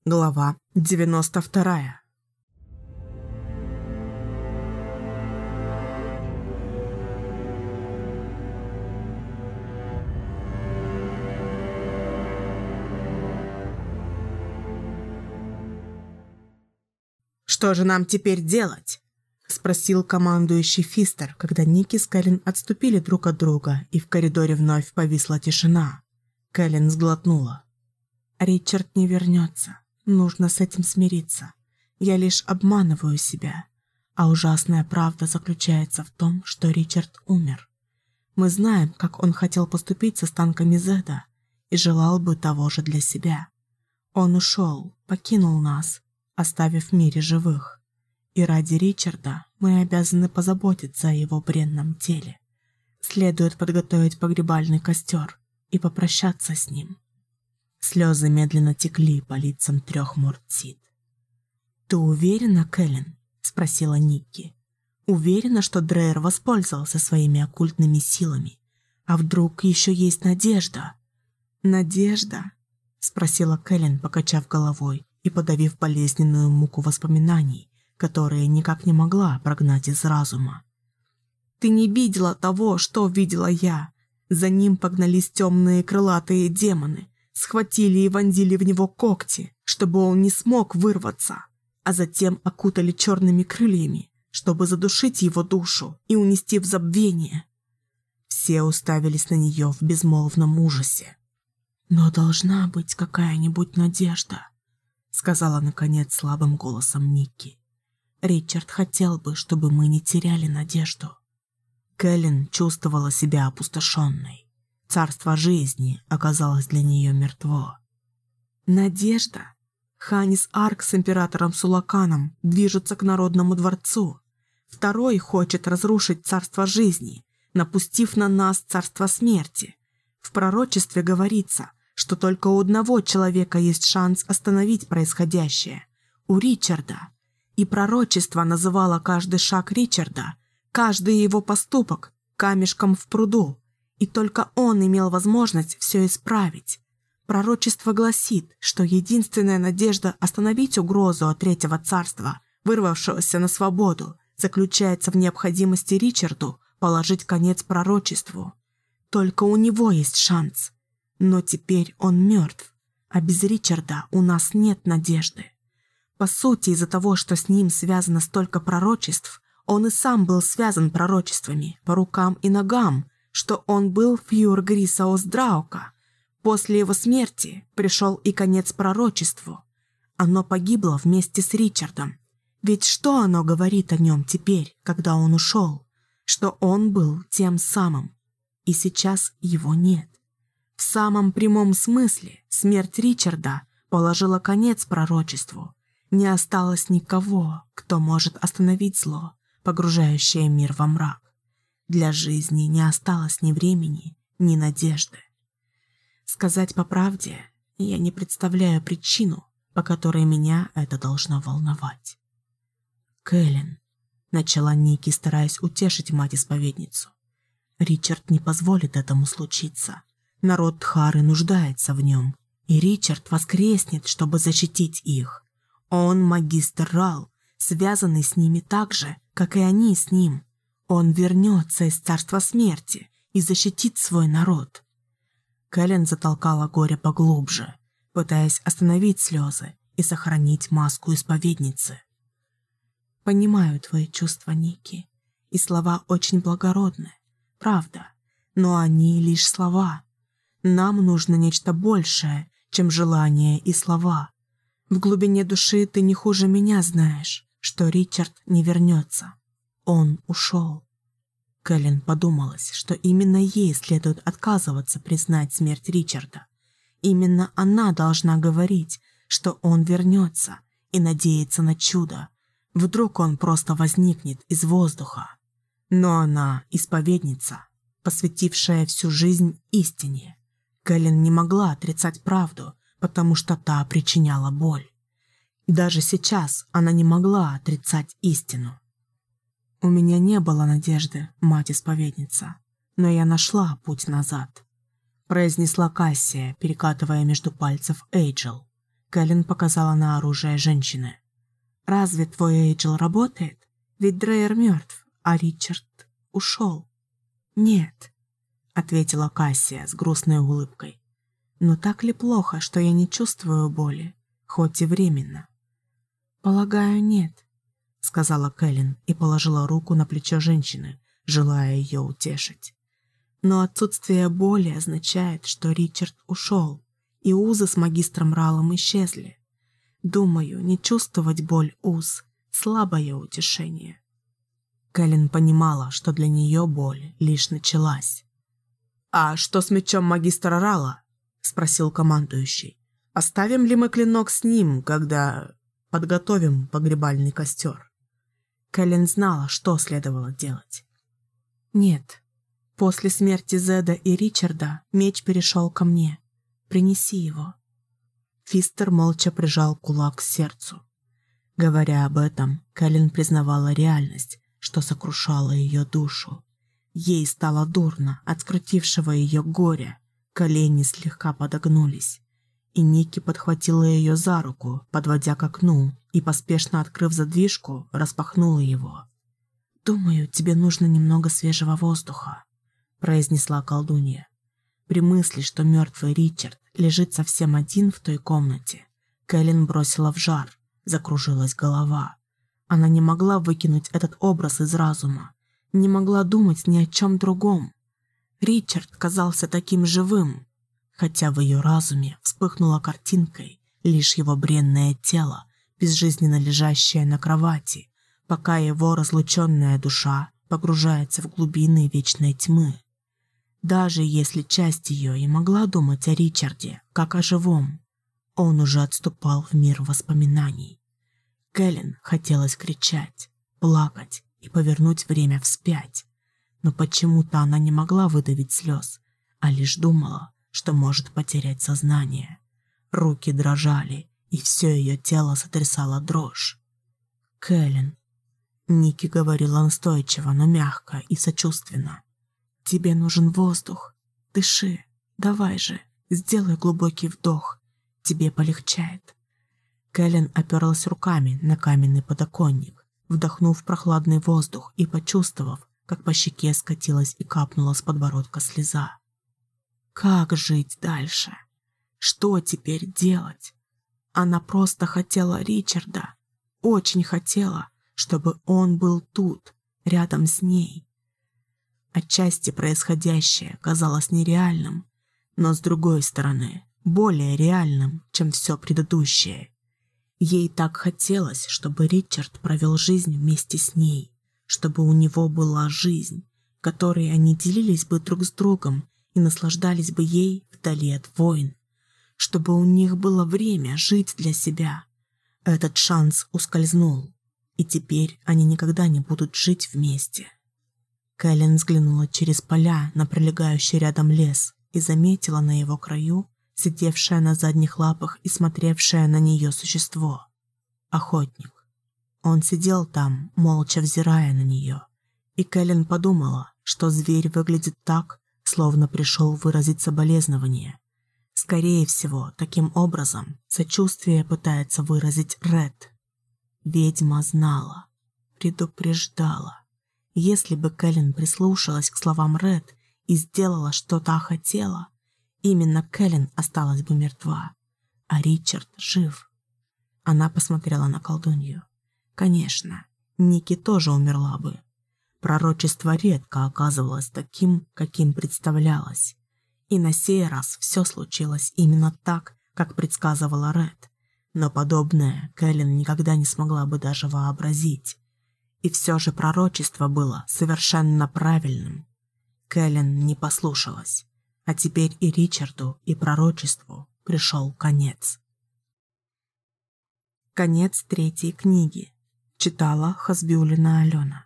Глава 92. «Что же нам теперь делать?» — спросил командующий Фистер, когда Ники с Кэлен отступили друг от друга, и в коридоре вновь повисла тишина. Кэлен сглотнула. «Ричард не вернется. Нужно с этим смириться. Я лишь обманываю себя. А ужасная правда заключается в том, что Ричард умер. Мы знаем, как он хотел поступить с останками Зеда и желал бы того же для себя. Он ушел, покинул нас, оставив в мире живых. И ради Ричарда мы обязаны позаботиться о его бренном теле. Следует подготовить погребальный костер и попрощаться с ним». Слезы медленно текли по лицам 3 Мортсид. «Ты уверена, Кэлен?» – спросила Никки. «Уверена, что Дрейер воспользовался своими оккультными силами? А вдруг еще есть надежда?» «Надежда?» – спросила Кэлен, покачав головой и подавив болезненную муку воспоминаний, которые никак не могла прогнать из разума. «Ты не видела того, что видела я. За ним погнались темные крылатые демоны, схватили и вонзили в него когти, чтобы он не смог вырваться, а затем окутали черными крыльями, чтобы задушить его душу и унести в забвение». Все уставились на нее в безмолвном ужасе. «Но должна быть какая-нибудь надежда», — сказала наконец слабым голосом Никки. «Ричард хотел бы, чтобы мы не теряли надежду». Кэлен чувствовала себя опустошенной. Царство жизни оказалось для нее мертво. «Надежда? Ханис Арк с императором Сулаканом движутся к Народному дворцу. Второй хочет разрушить царство жизни, напустив на нас царство смерти. В пророчестве говорится, что только у одного человека есть шанс остановить происходящее – у Ричарда. И пророчество называло каждый шаг Ричарда, каждый его поступок камешком в пруду, и только он имел возможность все исправить. Пророчество гласит, что единственная надежда остановить угрозу от Третьего царства, вырвавшегося на свободу, заключается в необходимости Ричарду положить конец пророчеству. Только у него есть шанс. Но теперь он мертв, а без Ричарда у нас нет надежды. По сути, из-за того, что с ним связано столько пророчеств, он и сам был связан пророчествами по рукам и ногам, что он был Фьюр Грисаос Драука. После его смерти пришел и конец пророчеству. Оно погибло вместе с Ричардом. Ведь что оно говорит о нем теперь, когда он ушел? Что он был тем самым, и сейчас его нет. В самом прямом смысле смерть Ричарда положила конец пророчеству. Не осталось никого, кто может остановить зло, погружающее мир во мрак. Для жизни не осталось ни времени, ни надежды. Сказать по правде, я не представляю причину, по которой меня это должно волновать. «Кэлен», — начала Ники, стараясь утешить мать-исповедницу, — «Ричард не позволит этому случиться. Народ Тхары нуждается в нем, и Ричард воскреснет, чтобы защитить их. Он магистр Рал, связанный с ними так же, как и они с ним. Он вернется из царства смерти и защитит свой народ». Кэлен затолкала горе поглубже, пытаясь остановить слезы и сохранить маску исповедницы. «Понимаю твои чувства, Ники, и слова очень благородны, правда, но они лишь слова. Нам нужно нечто большее, чем желания и слова. В глубине души ты не хуже меня знаешь, что Ричард не вернется. Он ушел». Кэлен подумалось, что именно ей следует отказываться признать смерть Ричарда. Именно она должна говорить, что он вернется, и надеяться на чудо. Вдруг он просто возникнет из воздуха. Но она исповедница, посвятившая всю жизнь истине. Кэлен не могла отрицать правду, потому что та причиняла боль. Даже сейчас она не могла отрицать истину. «У меня не было надежды, мать-исповедница, но я нашла путь назад», произнесла Кассия, перекатывая между пальцев Эйджел. Кэлен показала на оружие женщины. «Разве твой Эйджел работает? Ведь Дрейер мертв, а Ричард ушел». «Нет», — ответила Кассия с грустной улыбкой. «Но так ли плохо, что я не чувствую боли, хоть и временно?» «Полагаю, нет», — сказала Кэлен и положила руку на плечо женщины, желая ее утешить. «Но отсутствие боли означает, что Ричард ушел, и узы с магистром Ралом исчезли. Думаю, не чувствовать боль уз — слабое утешение». Кэлен понимала, что для нее боль лишь началась. «А что с мечом магистра Рала?» — спросил командующий. «Оставим ли мы клинок с ним, когда подготовим погребальный костер?» Кэлен знала, что следовало делать. «Нет. После смерти Зеда и Ричарда меч перешел ко мне. Принеси его». Фистер молча прижал кулак к сердцу. Говоря об этом, Кэлен признавала реальность, что сокрушало ее душу. Ей стало дурно от скрутившего ее горя, колени слегка подогнулись, и Ники подхватила ее за руку, подводя к окну, и, поспешно открыв задвижку, распахнула его. «Думаю, тебе нужно немного свежего воздуха», — произнесла колдунья. При мысли, что мертвый Ричард лежит совсем один в той комнате, Кэлен бросила в жар, закружилась голова. Она не могла выкинуть этот образ из разума, не могла думать ни о чем другом. Ричард казался таким живым, хотя в ее разуме вспыхнула картинкой лишь его бренное тело, безжизненно лежащее на кровати, пока его разлученная душа погружается в глубины вечной тьмы. Даже если часть ее и могла думать о Ричарде, как о живом, он уже отступал в мир воспоминаний. Кэлен хотелось кричать, плакать и повернуть время вспять, но почему-то она не могла выдавить слез, а лишь думала, что может потерять сознание. Руки дрожали, и все ее тело сотрясало дрожь. «Кэлен», — Ники говорила настойчиво, но мягко и сочувственно, — «тебе нужен воздух. Дыши, давай же, сделай глубокий вдох, тебе полегчает». Кэлен оперлась руками на каменный подоконник, вдохнув прохладный воздух и почувствовав, как по щеке скатилась и капнула с подбородка слеза. Как жить дальше? Что теперь делать? Она просто хотела Ричарда, очень хотела, чтобы он был тут, рядом с ней. Отчасти происходящее казалось нереальным, но с другой стороны, более реальным, чем все предыдущее. Ей так хотелось, чтобы Ричард провел жизнь вместе с ней, чтобы у него была жизнь, которой они делились бы друг с другом и наслаждались бы ей вдали от войн, чтобы у них было время жить для себя. Этот шанс ускользнул, и теперь они никогда не будут жить вместе. Кэлен взглянула через поля на прилегающий рядом лес и заметила на его краю сидевшее на задних лапах и смотревшее на нее существо. Охотник. Он сидел там, молча взирая на нее, и Кэлен подумала, что зверь выглядит так, словно пришел выразить соболезнование. Скорее всего, таким образом сочувствие пытается выразить Ред. Ведьма знала, предупреждала. Если бы Кэлен прислушалась к словам Ред и сделала, что та хотела, именно Кэлен осталась бы мертва, а Ричард жив. Она посмотрела на колдунью. Конечно, Ники тоже умерла бы. Пророчество редко оказывалось таким, каким представлялось. И на сей раз все случилось именно так, как предсказывала Ред. Но подобное Кэлен никогда не смогла бы даже вообразить. И все же пророчество было совершенно правильным. Кэлен не послушалась. А теперь и Ричарду, и пророчеству пришел конец. Конец 3 книги. Читала Хасбиуллина Алена.